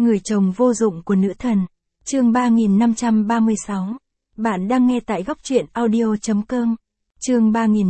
Người chồng vô dụng của nữ thần. Chương 3536. Bạn đang nghe tại góc truyện audio.com. Chương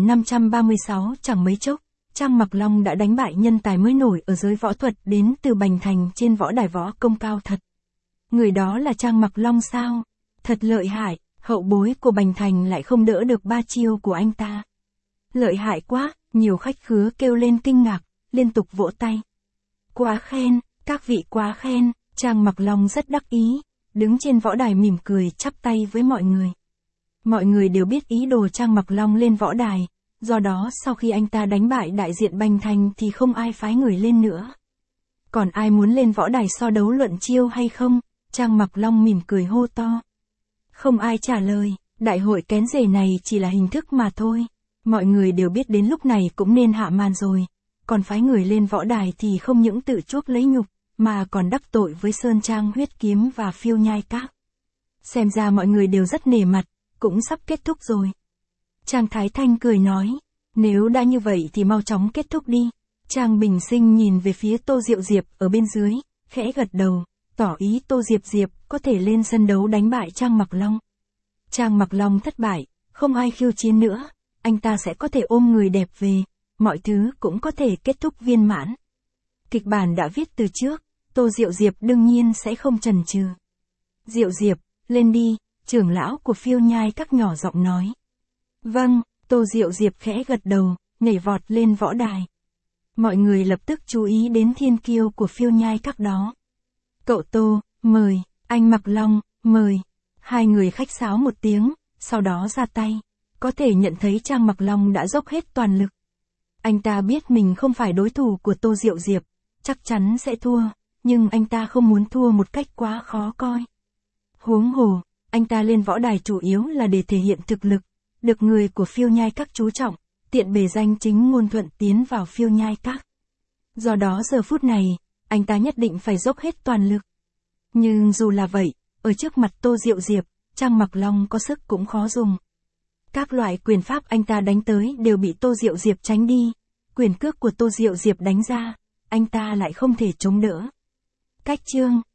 3536. Chẳng mấy chốc, Trang Mặc Long đã đánh bại nhân tài mới nổi ở giới võ thuật đến từ Bành Thành trên võ đài võ công cao thật. Người đó là Trang Mặc Long sao? Thật lợi hại, hậu bối của Bành Thành lại không đỡ được ba chiêu của anh ta. Lợi hại quá, nhiều khách khứa kêu lên kinh ngạc, liên tục vỗ tay. Quá khen, các vị quá khen. Trang Mặc Long rất đắc ý, đứng trên võ đài mỉm cười chắp tay với mọi người. Mọi người đều biết ý đồ Trang Mặc Long lên võ đài, do đó sau khi anh ta đánh bại đại diện Bành Thành thì không ai phái người lên nữa. Còn ai muốn lên võ đài so đấu luận chiêu hay không? Trang Mặc Long mỉm cười hô to. Không ai trả lời, đại hội kén rể này chỉ là hình thức mà thôi. Mọi người đều biết đến lúc này cũng nên hạ màn rồi. Còn phái người lên võ đài thì không những tự chuốc lấy nhục, mà còn đắc tội với Sơn Trang Huyết Kiếm và Phiêu Nhai Các. Xem ra mọi người đều rất nể mặt, cũng sắp kết thúc rồi. Trang Thái Thanh cười nói, nếu đã như vậy thì mau chóng kết thúc đi. Trang Bình Sinh nhìn về phía Tô Diệu Diệp ở bên dưới, khẽ gật đầu, tỏ ý Tô Diệp có thể lên sân đấu đánh bại Trang Mặc Long. Trang Mặc Long thất bại, không ai khiêu chiến nữa, anh ta sẽ có thể ôm người đẹp về, mọi thứ cũng có thể kết thúc viên mãn. Kịch bản đã viết từ trước, Tô Diệu Diệp đương nhiên sẽ không chần chừ. Diệu Diệp, lên đi, trưởng lão của Phiêu Nhai Các nhỏ giọng nói. Vâng, Tô Diệu Diệp khẽ gật đầu, nhảy vọt lên võ đài. Mọi người lập tức chú ý đến thiên kiêu của Phiêu Nhai Các đó. Cậu Tô, mời, anh Mặc Long, mời. Hai người khách sáo một tiếng, sau đó ra tay. Có thể nhận thấy Trang Mặc Long đã dốc hết toàn lực. Anh ta biết mình không phải đối thủ của Tô Diệu Diệp, chắc chắn sẽ thua, nhưng anh ta không muốn thua một cách quá khó coi. Huống hồ, anh ta lên võ đài chủ yếu là để thể hiện thực lực, được người của Phiêu Nhai Các chú trọng, tiện bề danh chính ngôn thuận tiến vào Phiêu Nhai Các. Do đó giờ phút này, anh ta nhất định phải dốc hết toàn lực. Nhưng dù là vậy, ở trước mặt Tô Diệu Diệp, Trang Mặc Long có sức cũng khó dùng. Các loại quyền pháp anh ta đánh tới đều bị Tô Diệu Diệp tránh đi, quyền cước của Tô Diệu Diệp đánh ra, anh ta lại không thể chống đỡ. Cách chương